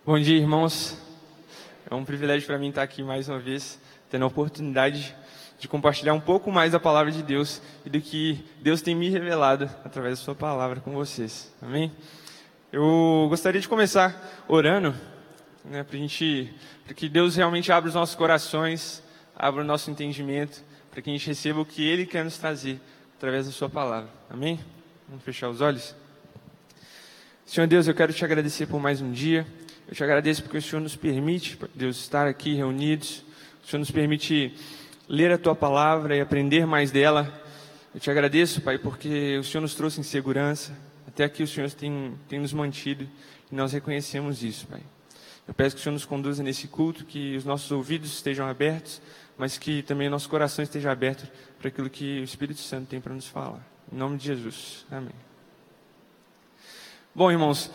Bom dia, irmãos. É um privilégio para mim estar aqui mais uma vez, tendo a oportunidade de compartilhar um pouco mais da palavra de Deus e do que Deus tem me revelado através da sua palavra com vocês. Amém? Eu gostaria de começar orando, para que Deus realmente abra os nossos corações, abra o nosso entendimento, para que a gente receba o que Ele quer nos trazer através da sua palavra. Amém? Vamos fechar os olhos? Senhor Deus, eu quero te agradecer por mais um dia. Eu te agradeço porque o Senhor nos permite, Deus, estar aqui reunidos. O Senhor nos permite ler a Tua palavra e aprender mais dela. Eu te agradeço, Pai, porque o Senhor nos trouxe em segurança. Até aqui o Senhor tem nos mantido e nós reconhecemos isso, Pai. Eu peço que o Senhor nos conduza nesse culto, que os nossos ouvidos estejam abertos, mas que também o nosso coração esteja aberto para aquilo que o Espírito Santo tem para nos falar. Em nome de Jesus. Amém. Bom, irmãos,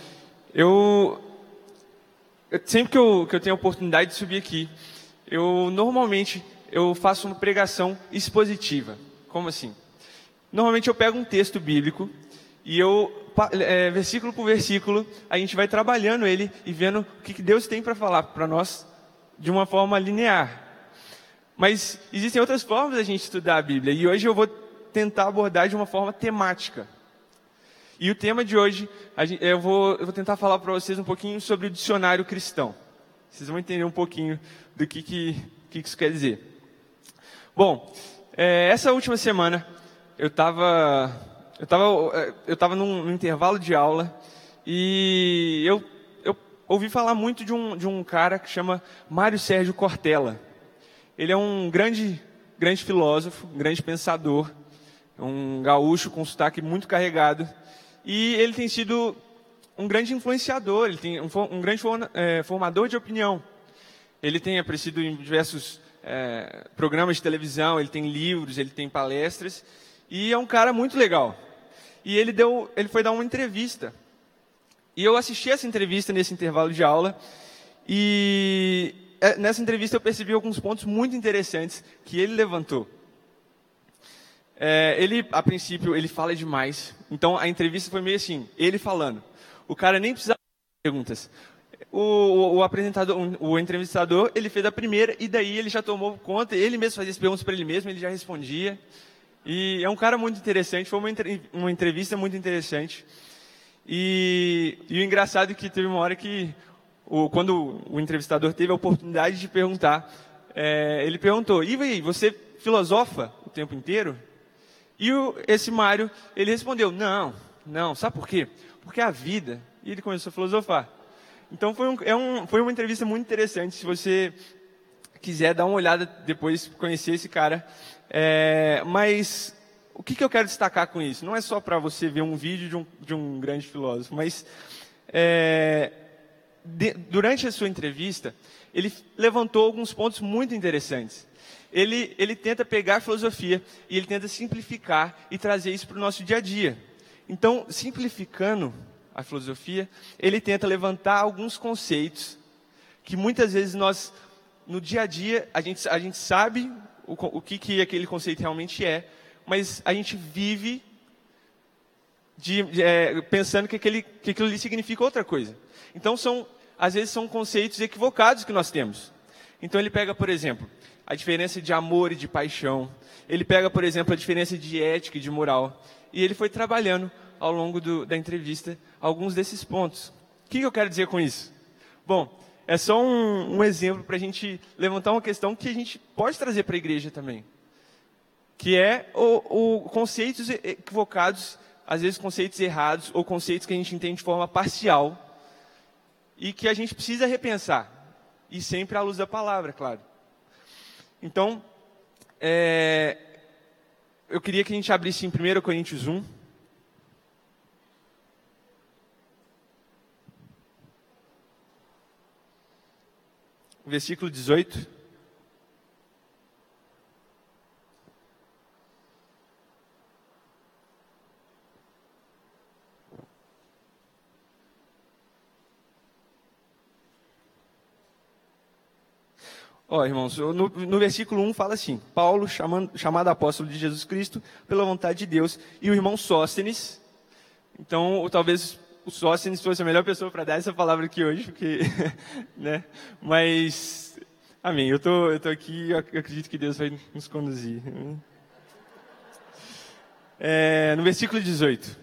sempre que eu tenho a oportunidade de subir aqui, normalmente eu faço uma pregação expositiva. Como assim? Normalmente eu pego um texto bíblico e versículo por versículo, a gente vai trabalhando ele e vendo o que Deus tem para falar para nós de uma forma linear. Mas existem outras formas da gente estudar a Bíblia e hoje eu vou tentar abordar de uma forma temática. E o tema de hoje, eu vou tentar falar para vocês um pouquinho sobre o dicionário cristão. Vocês vão entender um pouquinho do que isso quer dizer. Bom, essa última semana eu estava num intervalo de aula e eu ouvi falar muito de um cara que chama Mário Sérgio Cortella. Ele é um grande filósofo, um grande pensador, um gaúcho com sotaque muito carregado. E ele tem sido um grande influenciador, ele tem um grande formador de opinião. Ele tem aparecido em diversos programas de televisão, ele tem livros, ele tem palestras, e é um cara muito legal. E ele foi dar uma entrevista. E eu assisti essa entrevista nesse intervalo de aula, e nessa entrevista eu percebi alguns pontos muito interessantes que ele levantou. A princípio, ele fala demais. Então, a entrevista foi meio assim, ele falando. O cara nem precisava de perguntas. O entrevistador, ele fez a primeira e daí ele já tomou conta. Ele mesmo fazia as perguntas para ele mesmo, ele já respondia. E é um cara muito interessante, foi uma entrevista muito interessante. E o engraçado é que teve uma hora que, quando o entrevistador teve a oportunidade de perguntar, ele perguntou, e aí, você filosofa o tempo inteiro? E esse Mário, ele respondeu, não, sabe por quê? Porque a vida, e ele começou a filosofar. Então foi uma entrevista muito interessante, se você quiser dar uma olhada depois, conhecer esse cara. Mas o que eu quero destacar com isso? Não é só para você ver um vídeo de um grande filósofo, mas durante a sua entrevista, ele levantou alguns pontos muito interessantes. Ele tenta pegar a filosofia e ele tenta simplificar e trazer isso para o nosso dia a dia. Então, simplificando a filosofia, ele tenta levantar alguns conceitos que muitas vezes nós, no dia a dia, a gente sabe o que aquele conceito realmente é, mas a gente vive pensando que aquilo ali significa outra coisa. Então, às vezes são conceitos equivocados que nós temos. Então, ele pega, por exemplo, a diferença de amor e de paixão. Ele pega, por exemplo, a diferença de ética e de moral. E ele foi trabalhando, ao longo da entrevista, alguns desses pontos. O que eu quero dizer com isso? Bom, é só um exemplo para a gente levantar uma questão que a gente pode trazer para a igreja também. Que é conceitos equivocados, às vezes conceitos errados, ou conceitos que a gente entende de forma parcial, e que a gente precisa repensar. E sempre à luz da palavra, claro. Então, eu queria que a gente abrisse em 1 Coríntios 1. Versículo 18. Irmãos, no versículo 1 fala assim, Paulo, chamado apóstolo de Jesus Cristo, pela vontade de Deus, e o irmão Sóstenes. Então, talvez o Sóstenes fosse a melhor pessoa para dar essa palavra aqui hoje, porque, né? Mas, amém. Eu tô aqui, eu acredito que Deus vai nos conduzir. No versículo 18.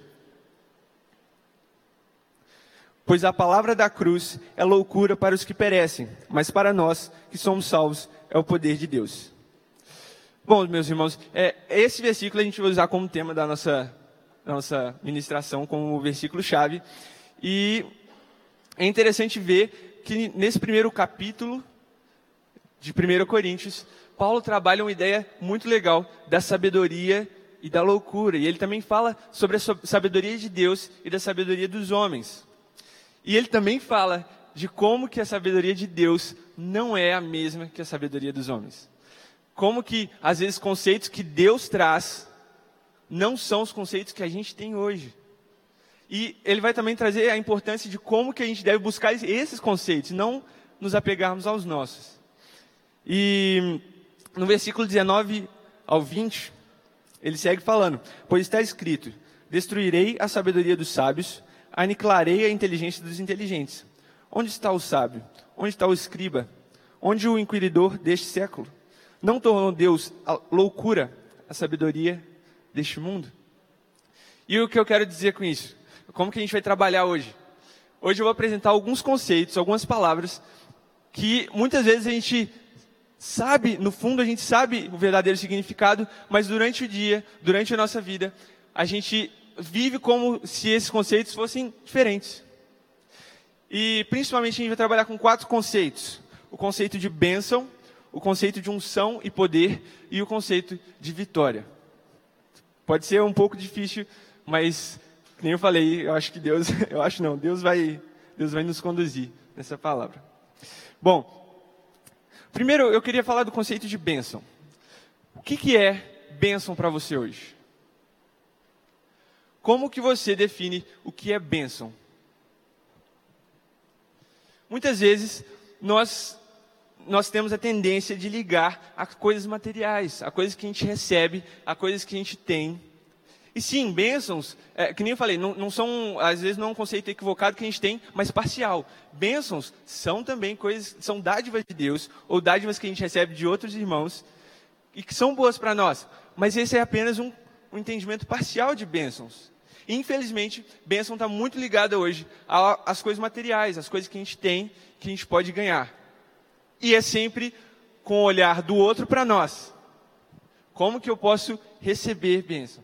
Pois a palavra da cruz é loucura para os que perecem, mas para nós que somos salvos é o poder de Deus. Bom, meus irmãos, esse versículo a gente vai usar como tema da nossa ministração, como versículo-chave. E é interessante ver que nesse primeiro capítulo de 1 Coríntios, Paulo trabalha uma ideia muito legal da sabedoria e da loucura. E ele também fala sobre a sabedoria de Deus e da sabedoria dos homens. E ele também fala de como que a sabedoria de Deus não é a mesma que a sabedoria dos homens. Como que, às vezes, conceitos que Deus traz não são os conceitos que a gente tem hoje. E ele vai também trazer a importância de como que a gente deve buscar esses conceitos, não nos apegarmos aos nossos. E no versículo 19 ao 20, ele segue falando: pois está escrito, destruirei a sabedoria dos sábios, aniquilarei a inteligência dos inteligentes. Onde está o sábio? Onde está o escriba? Onde o inquiridor deste século? Não tornou Deus a loucura a sabedoria deste mundo? E o que eu quero dizer com isso? Como que a gente vai trabalhar hoje? Hoje eu vou apresentar alguns conceitos, algumas palavras, que muitas vezes a gente sabe, no fundo a gente sabe o verdadeiro significado, mas durante o dia, durante a nossa vida, a gente vive como se esses conceitos fossem diferentes. E principalmente a gente vai trabalhar com 4 conceitos. O conceito de bênção, o conceito de unção e poder e o conceito de vitória. Pode ser um pouco difícil, mas, como eu falei, eu acho que Deus vai nos conduzir nessa palavra. Bom, primeiro eu queria falar do conceito de bênção. O que é bênção para você hoje? Como que você define o que é bênção? Muitas vezes nós temos a tendência de ligar a coisas materiais, a coisas que a gente recebe, a coisas que a gente tem. E sim, bênçãos, que nem eu falei, não são, às vezes não é um conceito equivocado que a gente tem, mas parcial. Bênçãos são também coisas, são dádivas de Deus, ou dádivas que a gente recebe de outros irmãos, e que são boas para nós. Mas esse é apenas um entendimento parcial de bênçãos. Infelizmente, bênção está muito ligada hoje às coisas materiais, às coisas que a gente tem, que a gente pode ganhar. E é sempre com o olhar do outro para nós. Como que eu posso receber bênção?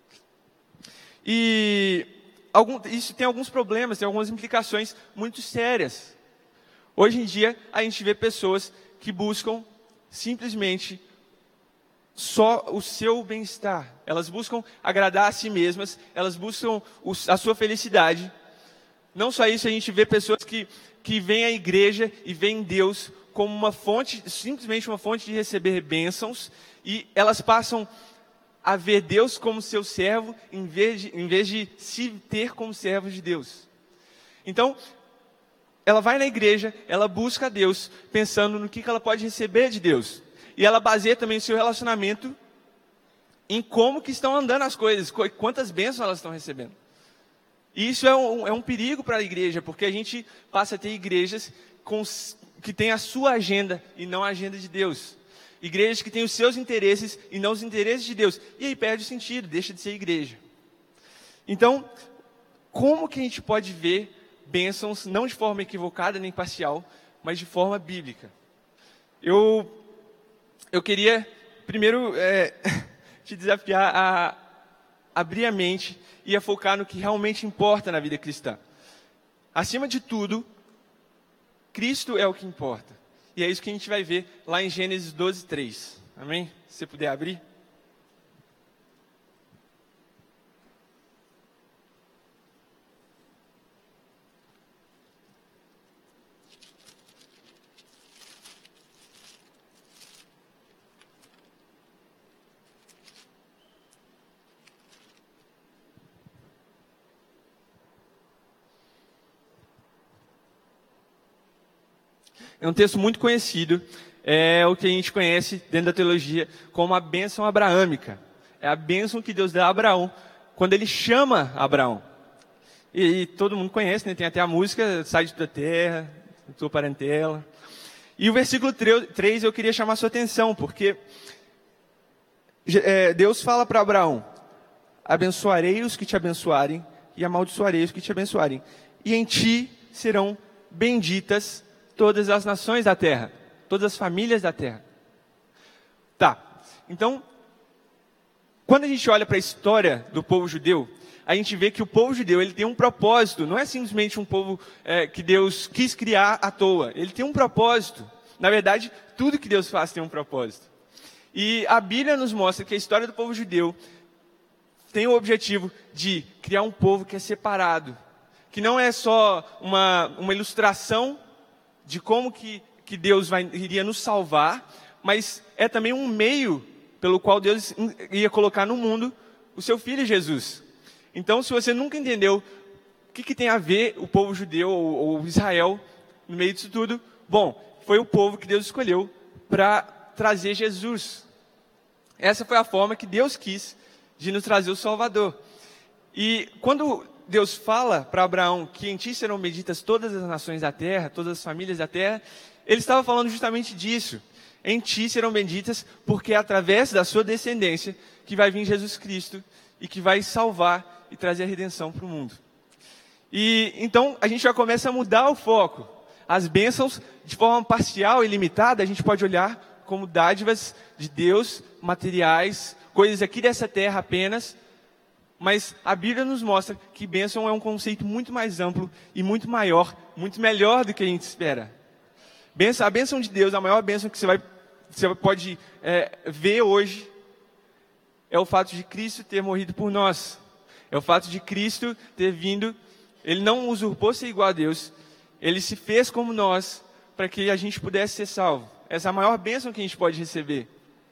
E isso tem alguns problemas, tem algumas implicações muito sérias. Hoje em dia, a gente vê pessoas que buscam simplesmente só o seu bem-estar. Elas buscam agradar a si mesmas, elas buscam a sua felicidade. Não só isso, a gente vê pessoas que vêm à igreja e veem Deus como uma fonte, simplesmente uma fonte de receber bênçãos, e elas passam a ver Deus como seu servo, em vez de se ter como servos de Deus. Então, ela vai na igreja, ela busca a Deus, pensando no que ela pode receber de Deus. E ela baseia também o seu relacionamento em como que estão andando as coisas, quantas bênçãos elas estão recebendo. E isso é um perigo para a igreja, porque a gente passa a ter igrejas que têm a sua agenda e não a agenda de Deus. Igrejas que têm os seus interesses e não os interesses de Deus. E aí perde o sentido, deixa de ser igreja. Então, como que a gente pode ver bênçãos, não de forma equivocada nem parcial, mas de forma bíblica? Eu queria, primeiro, te desafiar a abrir a mente e a focar no que realmente importa na vida cristã. Acima de tudo, Cristo é o que importa. E é isso que a gente vai ver lá em Gênesis 12:3. Amém? Se você puder abrir. É um texto muito conhecido, é o que a gente conhece dentro da teologia como a bênção abraâmica. É a bênção que Deus dá a Abraão quando ele chama Abraão. e todo mundo conhece, né? Tem até a música, sai da terra, tua parentela. E o versículo 3 eu queria chamar a sua atenção, porque Deus fala para Abraão: abençoarei os que te abençoarem e amaldiçoarei os que te abençoarem. E em ti serão benditas todas as nações da terra, todas as famílias da terra. Tá, então, quando a gente olha para a história do povo judeu, a gente vê que o povo judeu ele tem um propósito, não é simplesmente um povo que Deus quis criar à toa, ele tem um propósito. Na verdade, tudo que Deus faz tem um propósito. E a Bíblia nos mostra que a história do povo judeu tem o objetivo de criar um povo que é separado, que não é só uma ilustração de como que Deus iria nos salvar, mas é também um meio pelo qual Deus ia colocar no mundo o seu Filho Jesus. Então, se você nunca entendeu o que tem a ver o povo judeu ou Israel no meio disso tudo, bom, foi o povo que Deus escolheu para trazer Jesus. Essa foi a forma que Deus quis de nos trazer o Salvador. E quando Deus fala para Abraão que em ti serão benditas todas as nações da terra, todas as famílias da terra, ele estava falando justamente disso. Em ti serão benditas, porque é através da sua descendência que vai vir Jesus Cristo e que vai salvar e trazer a redenção para o mundo. E então a gente já começa a mudar o foco. As bênçãos, de forma parcial e limitada, a gente pode olhar como dádivas de Deus, materiais, coisas aqui dessa terra apenas. Mas a Bíblia nos mostra que bênção é um conceito muito mais amplo e muito maior, muito melhor do que a gente espera. A bênção de Deus, a maior bênção que você pode ver hoje, é o fato de Cristo ter morrido por nós. É o fato de Cristo ter vindo, Ele não usurpou ser igual a Deus, Ele se fez como nós, para que a gente pudesse ser salvo. Essa é a maior bênção que a gente pode receber.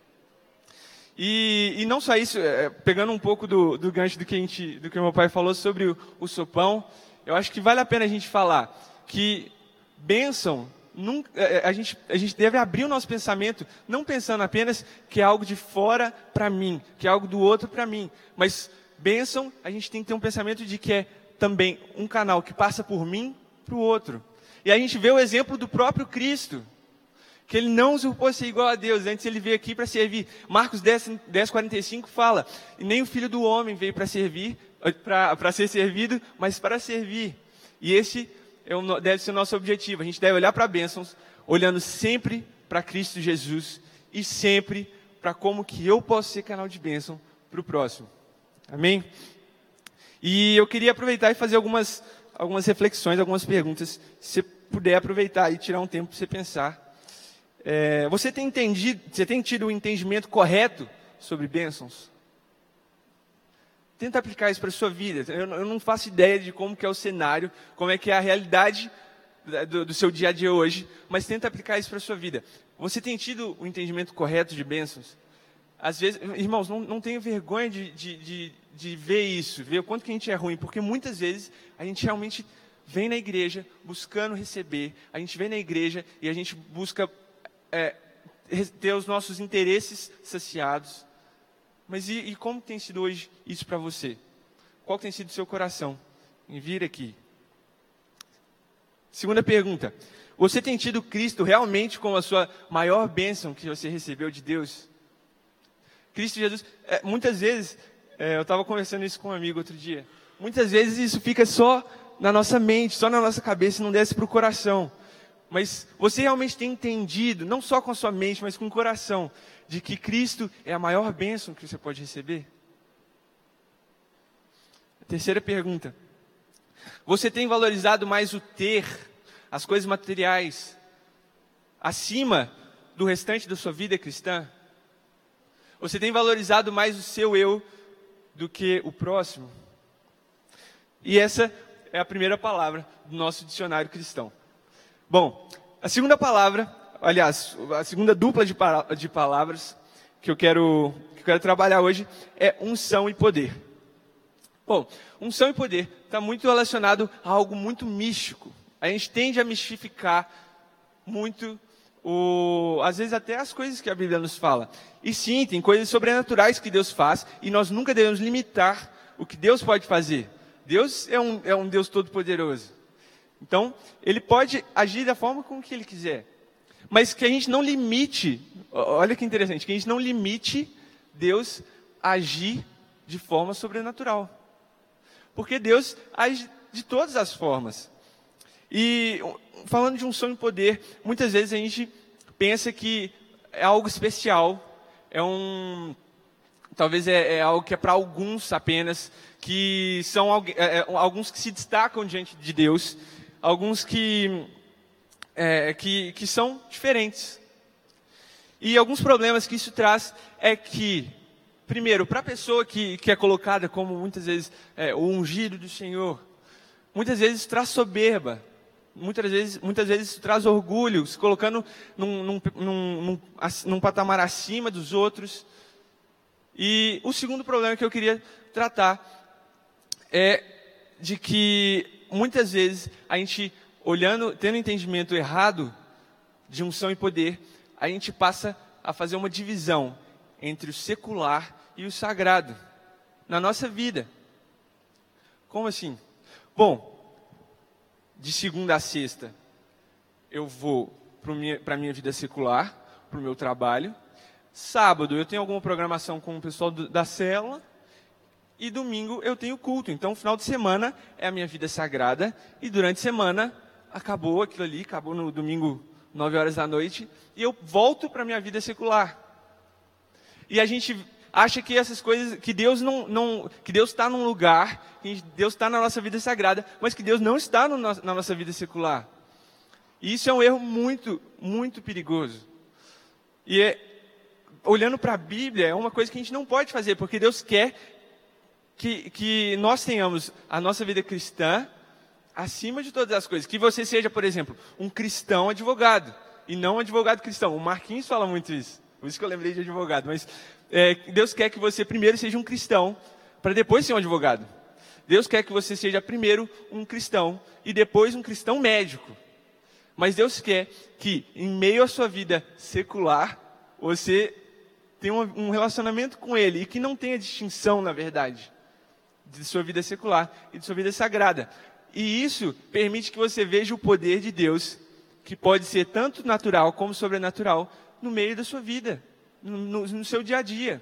E não só isso, pegando um pouco do gancho do que o meu pai falou sobre o sopão, eu acho que vale a pena a gente falar que bênção, a gente deve abrir o nosso pensamento, não pensando apenas que é algo de fora para mim, que é algo do outro para mim, mas bênção, a gente tem que ter um pensamento de que é também um canal que passa por mim para o outro. E a gente vê o exemplo do próprio Cristo, que ele não usurpou ser igual a Deus, antes ele veio aqui para servir. Marcos 10:45 fala: e nem o Filho do Homem veio para servir, para ser servido, mas para servir. E esse deve ser o nosso objetivo. A gente deve olhar para bênçãos, olhando sempre para Cristo Jesus e sempre para como que eu posso ser canal de bênção para o próximo. Amém? E eu queria aproveitar e fazer algumas reflexões, algumas perguntas. Se você puder aproveitar e tirar um tempo para você pensar. Você tem tido o entendimento correto sobre bênçãos? Tenta aplicar isso para a sua vida. Eu não faço ideia de como que é o cenário, como é que é a realidade do seu dia a dia hoje, mas tenta aplicar isso para a sua vida. Você tem tido o entendimento correto de bênçãos? Às vezes, irmãos, não tenho vergonha de ver isso, ver o quanto que a gente é ruim, porque muitas vezes a gente realmente vem na igreja buscando receber, a gente vem na igreja e a gente busca ter os nossos interesses saciados. Mas e como tem sido hoje isso para você? Qual tem sido o seu coração em vir aqui? Segunda pergunta: você tem tido Cristo realmente como a sua maior bênção que você recebeu de Deus? Cristo Jesus, muitas vezes, eu estava conversando isso com um amigo outro dia, muitas vezes isso fica só na nossa mente, só na nossa cabeça e não desce para o coração. Mas você realmente tem entendido, não só com a sua mente, mas com o coração, de que Cristo é a maior bênção que você pode receber? A terceira pergunta: você tem valorizado mais o ter, as coisas materiais, acima do restante da sua vida cristã? Você tem valorizado mais o seu eu do que o próximo? E essa é a primeira palavra do nosso dicionário cristão. Bom, a segunda palavra, aliás, a segunda dupla de palavras que eu quero trabalhar hoje é unção e poder. Bom, unção e poder está muito relacionado a algo muito místico. A gente tende a mistificar muito, às vezes até as coisas que a Bíblia nos fala. E sim, tem coisas sobrenaturais que Deus faz, e nós nunca devemos limitar o que Deus pode fazer. Deus é um Deus todo-poderoso. Então, Ele pode agir da forma como que Ele quiser. Mas que a gente não limite, olha que interessante, que a gente não limite Deus a agir de forma sobrenatural. Porque Deus age de todas as formas. E falando de unção e poder, muitas vezes a gente pensa que é algo especial, talvez é algo que é para alguns apenas, que são alguns que se destacam diante de Deus, alguns que são diferentes. E alguns problemas que isso traz é que, primeiro, para a pessoa que é colocada como muitas vezes o ungido do Senhor, muitas vezes isso traz soberba, muitas vezes isso traz orgulho, se colocando num patamar acima dos outros. E o segundo problema que eu queria tratar é de que muitas vezes a gente, tendo entendimento errado de unção e poder, a gente passa a fazer uma divisão entre o secular e o sagrado na nossa vida. Como assim? Bom, de segunda a sexta eu vou para a minha vida secular, para o meu trabalho. Sábado eu tenho alguma programação com o pessoal da célula. E domingo eu tenho culto. Então, final de semana é a minha vida sagrada. E durante a semana, acabou aquilo ali. Acabou no domingo, 9 horas da noite. E eu volto para a minha vida secular. E a gente acha que essas coisas... Que Deus que Deus está num lugar. Que Deus está na nossa vida sagrada. Mas que Deus não está na nossa vida secular. E isso é um erro muito, muito perigoso. E olhando para a Bíblia, é uma coisa que a gente não pode fazer. Porque Deus quer que nós tenhamos a nossa vida cristã acima de todas as coisas. Que você seja, por exemplo, um cristão advogado, e não um advogado cristão. O Marquinhos fala muito isso, por isso que eu lembrei de advogado. Mas Deus quer que você primeiro seja um cristão, para depois ser um advogado. Deus quer que você seja primeiro um cristão, e depois um cristão médico. Mas Deus quer que, em meio à sua vida secular, você tenha um relacionamento com Ele, e que não tenha distinção, na verdade, de sua vida secular e de sua vida sagrada. E isso permite que você veja o poder de Deus, que pode ser tanto natural como sobrenatural, no meio da sua vida, no seu dia a dia.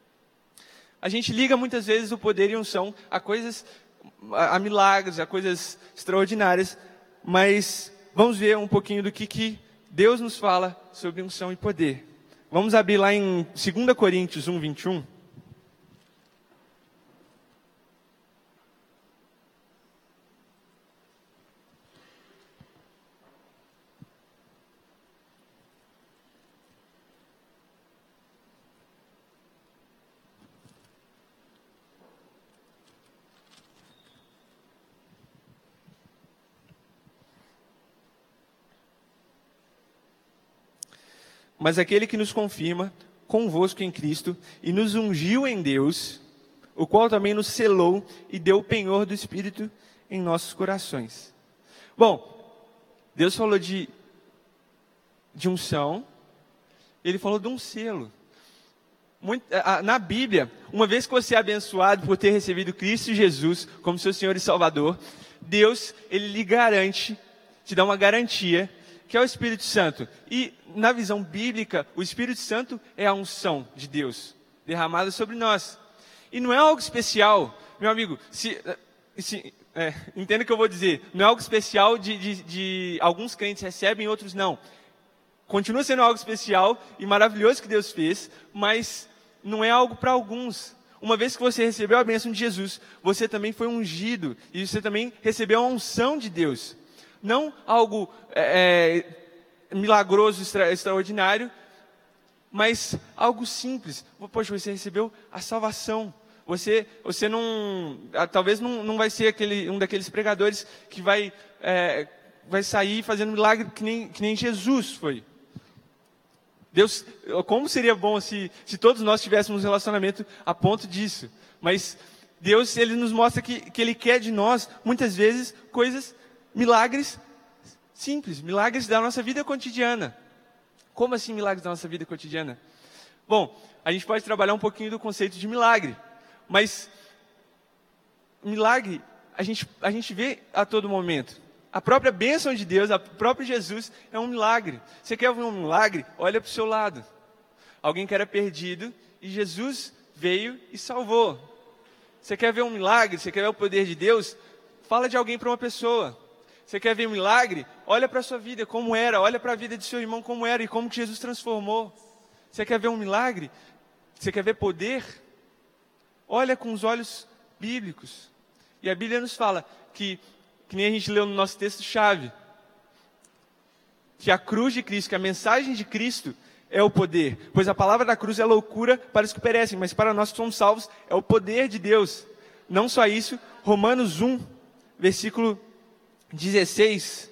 A gente liga muitas vezes o poder e unção a coisas, a milagres, a coisas extraordinárias, mas vamos ver um pouquinho do que Deus nos fala sobre unção e poder. Vamos abrir lá em 2 Coríntios 1, 21. Mas aquele que nos confirma convosco em Cristo e nos ungiu em Deus, o qual também nos selou e deu o penhor do Espírito em nossos corações. Bom, Deus falou de unção, Ele falou de um selo. Na Bíblia, uma vez que você é abençoado por ter recebido Cristo Jesus como seu Senhor e Salvador, Deus, Ele lhe garante, te dá uma garantia, que é o Espírito Santo. E na visão bíblica, o Espírito Santo é a unção de Deus derramada sobre nós. E não é algo especial, meu amigo, entenda o que eu vou dizer, não é algo especial de alguns crentes recebem, outros não. Continua sendo algo especial e maravilhoso que Deus fez, mas não é algo para alguns. Uma vez que você recebeu a bênção de Jesus, você também foi ungido e você também recebeu a unção de Deus. Não algo milagroso, extraordinário, mas algo simples. Poxa, você recebeu a salvação. Você não, talvez não vai ser um daqueles pregadores que vai sair fazendo milagre que nem Jesus foi. Deus, como seria bom se todos nós tivéssemos um relacionamento a ponto disso. Mas Deus, Ele nos mostra que Ele quer de nós, muitas vezes, milagres simples, milagres da nossa vida cotidiana. Como assim milagres da nossa vida cotidiana? Bom, a gente pode trabalhar um pouquinho do conceito de milagre, mas milagre a gente vê a todo momento. A própria bênção de Deus, o próprio Jesus é um milagre. Você quer ver um milagre? Olha para o seu lado. Alguém que era perdido e Jesus veio e salvou. Você quer ver um milagre? Você quer ver o poder de Deus? Fala de alguém para uma pessoa. Você quer ver um milagre? Olha para a sua vida como era. Olha para a vida de seu irmão como era e como que Jesus transformou. Você quer ver um milagre? Você quer ver poder? Olha com os olhos bíblicos. E a Bíblia nos fala que nem a gente leu no nosso texto-chave, que a cruz de Cristo, que a mensagem de Cristo é o poder. Pois a palavra da cruz é loucura para os que perecem, mas para nós que somos salvos é o poder de Deus. Não só isso, Romanos 1, versículo 16.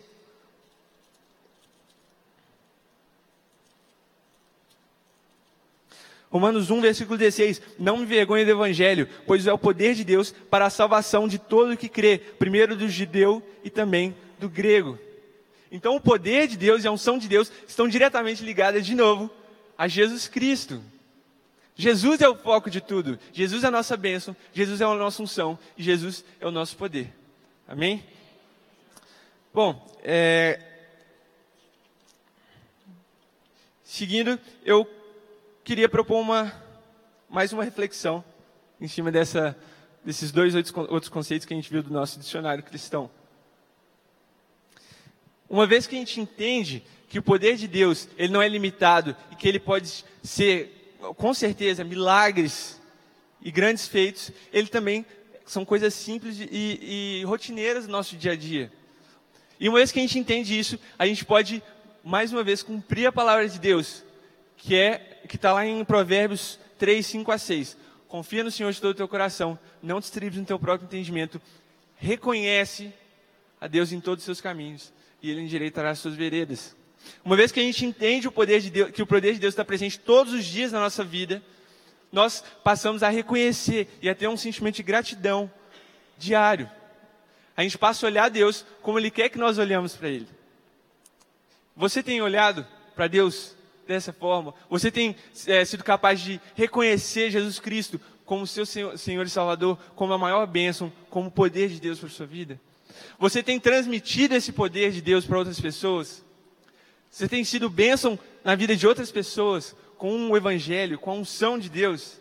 Romanos 1, versículo 16. Não me envergonhe do evangelho, pois é o poder de Deus para a salvação de todo o que crê, primeiro do judeu e também do grego. Então o poder de Deus e a unção de Deus estão diretamente ligadas de novo a Jesus Cristo. Jesus é o foco de tudo. Jesus é a nossa bênção, Jesus é a nossa unção e Jesus é o nosso poder. Amém? Bom, seguindo, eu queria propor mais uma reflexão em cima desses dois outros conceitos que a gente viu do nosso dicionário cristão. Uma vez que a gente entende que o poder de Deus ele não é limitado e que ele pode ser, com certeza, milagres e grandes feitos, ele também são coisas simples e rotineiras do nosso dia a dia. E uma vez que a gente entende isso, a gente pode, mais uma vez, cumprir a palavra de Deus, que está lá em Provérbios 3, 5 a 6. Confia no Senhor de todo o teu coração, não te estribes no teu próprio entendimento, reconhece a Deus em todos os seus caminhos, e Ele endireitará as suas veredas. Uma vez que a gente entende o poder de Deus, que o poder de Deus está presente todos os dias na nossa vida, nós passamos a reconhecer e a ter um sentimento de gratidão diário. A gente passa a olhar a Deus como Ele quer que nós olhamos para Ele. Você tem olhado para Deus dessa forma? Você tem sido capaz de reconhecer Jesus Cristo como seu Senhor e Salvador, como a maior bênção, como o poder de Deus para a sua vida? Você tem transmitido esse poder de Deus para outras pessoas? Você tem sido bênção na vida de outras pessoas com o Evangelho, com a unção de Deus?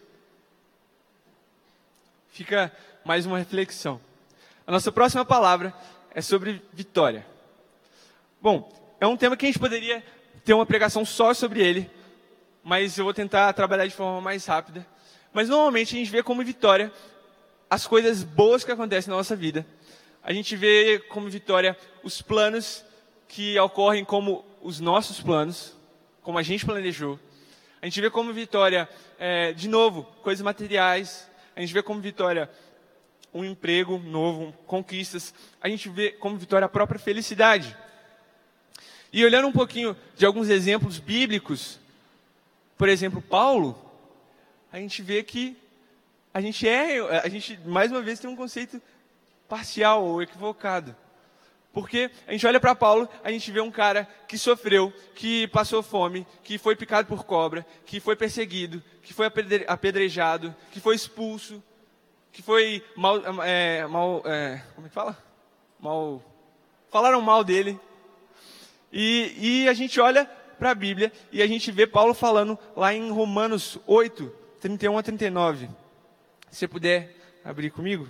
Fica mais uma reflexão. A nossa próxima palavra é sobre vitória. Bom, é um tema que a gente poderia ter uma pregação só sobre ele, mas eu vou tentar trabalhar de forma mais rápida. Mas normalmente a gente vê como vitória as coisas boas que acontecem na nossa vida. A gente vê como vitória os planos que ocorrem como os nossos planos, como a gente planejou. A gente vê como vitória, de novo, coisas materiais. A gente vê como vitória um emprego novo, conquistas. A gente vê como vitória a própria felicidade. E olhando um pouquinho de alguns exemplos bíblicos, por exemplo, Paulo, a gente vê que a gente mais uma vez tem um conceito parcial ou equivocado. Porque a gente olha para Paulo, a gente vê um cara que sofreu, que passou fome, que foi picado por cobra, que foi perseguido, que foi apedrejado, que foi expulso, que foi como é que fala? Falaram mal dele. E a gente olha para a Bíblia e a gente vê Paulo falando lá em Romanos 8, 31 a 39. Se você puder abrir comigo.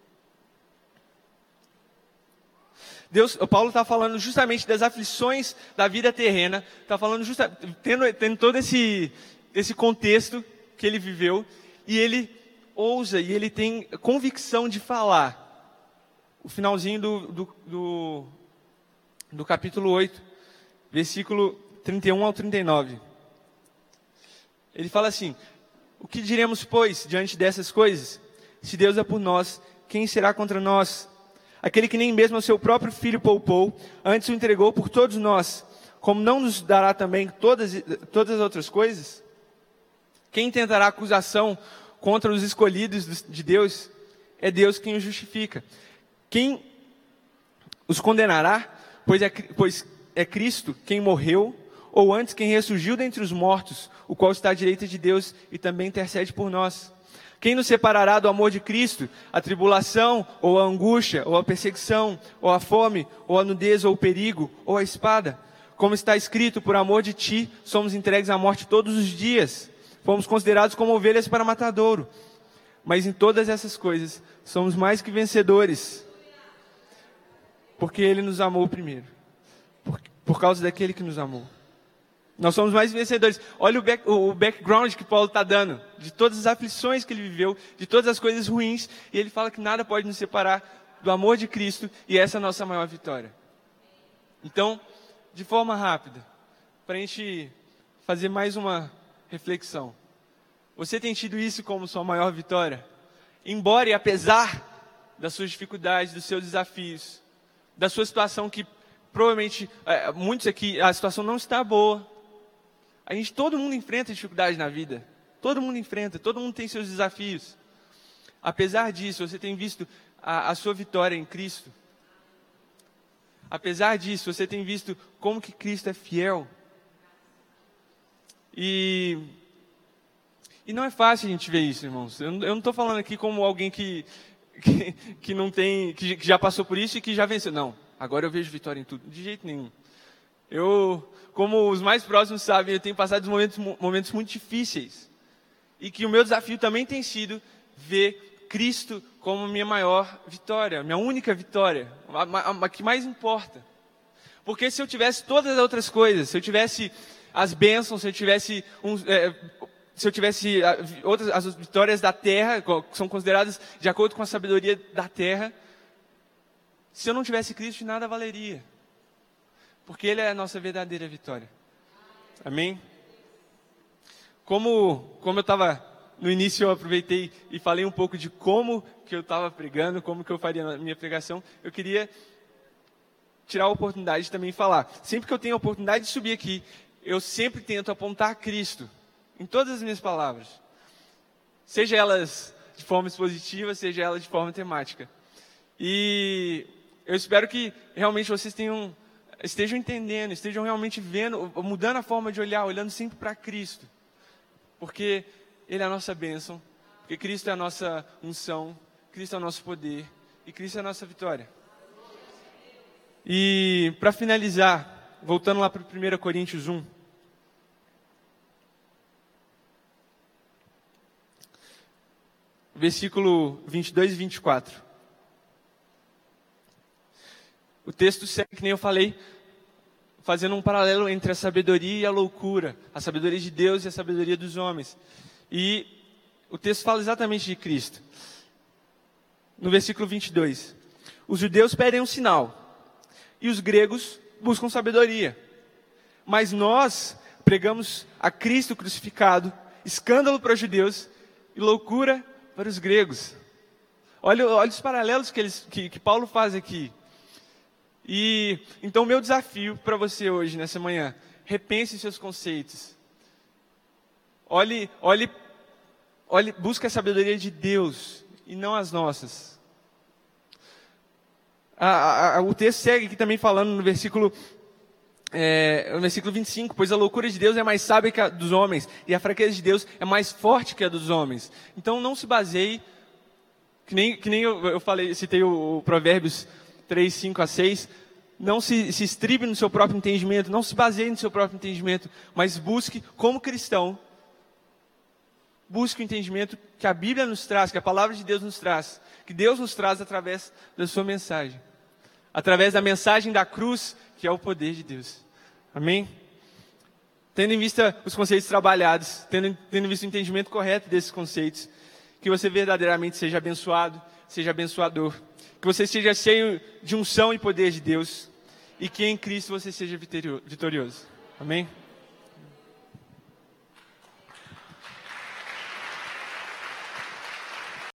Paulo está falando justamente das aflições da vida terrena, está falando tendo todo esse contexto que ele viveu, e ele ousa, e ele tem convicção de falar. O finalzinho do capítulo 8, versículo 31 ao 39. Ele fala assim: o que diremos, pois, diante dessas coisas? Se Deus é por nós, quem será contra nós? Aquele que nem mesmo o seu próprio filho poupou, antes o entregou por todos nós, como não nos dará também todas as outras coisas? Quem tentará acusação contra os escolhidos de Deus? É Deus quem os justifica. Quem os condenará? Pois é Cristo quem morreu, ou antes quem ressurgiu dentre os mortos, o qual está à direita de Deus e também intercede por nós. Quem nos separará do amor de Cristo? A tribulação, ou a angústia, ou a perseguição, ou a fome, ou a nudez, ou o perigo, ou a espada? Como está escrito, por amor de ti, somos entregues à morte todos os dias. Fomos considerados como ovelhas para matadouro. Mas em todas essas coisas, somos mais que vencedores. Porque Ele nos amou primeiro. Por causa daquele que nos amou. Nós somos mais vencedores. Olha o background que Paulo está dando. De todas as aflições que ele viveu. De todas as coisas ruins. E ele fala que nada pode nos separar do amor de Cristo. E essa é a nossa maior vitória. Então, de forma rápida. Para a gente fazer mais uma reflexão. Você tem tido isso como sua maior vitória? Embora e apesar das suas dificuldades, dos seus desafios. Da sua situação que provavelmente, muitos aqui, a situação não está boa. Todo mundo enfrenta dificuldades na vida. Todo mundo enfrenta, todo mundo tem seus desafios. Apesar disso, você tem visto a sua vitória em Cristo. Apesar disso, você tem visto como que Cristo é fiel. E não é fácil a gente ver isso, irmãos. Eu não estou falando aqui como alguém que não tem, que já passou por isso e que já venceu. Não, agora eu vejo vitória em tudo. De jeito nenhum. Como os mais próximos sabem, eu tenho passado momentos muito difíceis. E que o meu desafio também tem sido ver Cristo como minha maior vitória, minha única vitória, a que mais importa. Porque se eu tivesse todas as outras coisas, se eu tivesse as bênçãos, se eu tivesse as vitórias da terra, que são consideradas de acordo com a sabedoria da terra, se eu não tivesse Cristo, nada valeria. Porque Ele é a nossa verdadeira vitória. Amém? Como eu estava no início, eu aproveitei e falei um pouco de como que eu estava pregando, como que eu faria na minha pregação. Eu queria tirar a oportunidade de também falar. Sempre que eu tenho a oportunidade de subir aqui, eu sempre tento apontar Cristo em todas as minhas palavras. Seja elas de forma expositiva, seja elas de forma temática. E eu espero que realmente vocês estejam entendendo, estejam realmente vendo, mudando a forma de olhar, olhando sempre para Cristo. Porque Ele é a nossa bênção, porque Cristo é a nossa unção, Cristo é o nosso poder e Cristo é a nossa vitória. E para finalizar, voltando lá para 1 Coríntios 1. Versículo 22 e 24. O texto segue, que nem eu falei, fazendo um paralelo entre a sabedoria e a loucura, a sabedoria de Deus e a sabedoria dos homens. E o texto fala exatamente de Cristo. No versículo 22. Os judeus pedem um sinal, e os gregos buscam sabedoria. Mas nós pregamos a Cristo crucificado, escândalo para os judeus e loucura para os gregos. Olha os paralelos que Paulo faz aqui. E então o meu desafio para você hoje, nessa manhã, repense seus conceitos. Busque a sabedoria de Deus e não as nossas. O texto segue aqui também falando no versículo 25, pois a loucura de Deus é mais sábia que a dos homens, e a fraqueza de Deus é mais forte que a dos homens. Então não se baseie, que nem eu falei, citei o Provérbios 3, 5 a 6, não se estribe no seu próprio entendimento, não se baseie no seu próprio entendimento, mas busque, como cristão, busque o entendimento que a Bíblia nos traz, que a palavra de Deus nos traz, que Deus nos traz através da sua mensagem, através da mensagem da cruz, que é o poder de Deus. Amém? Tendo em vista os conceitos trabalhados, tendo em vista o entendimento correto desses conceitos, que você verdadeiramente seja abençoado, seja abençoador, que você seja cheio de unção e poder de Deus, e que em Cristo você seja vitorioso. Amém?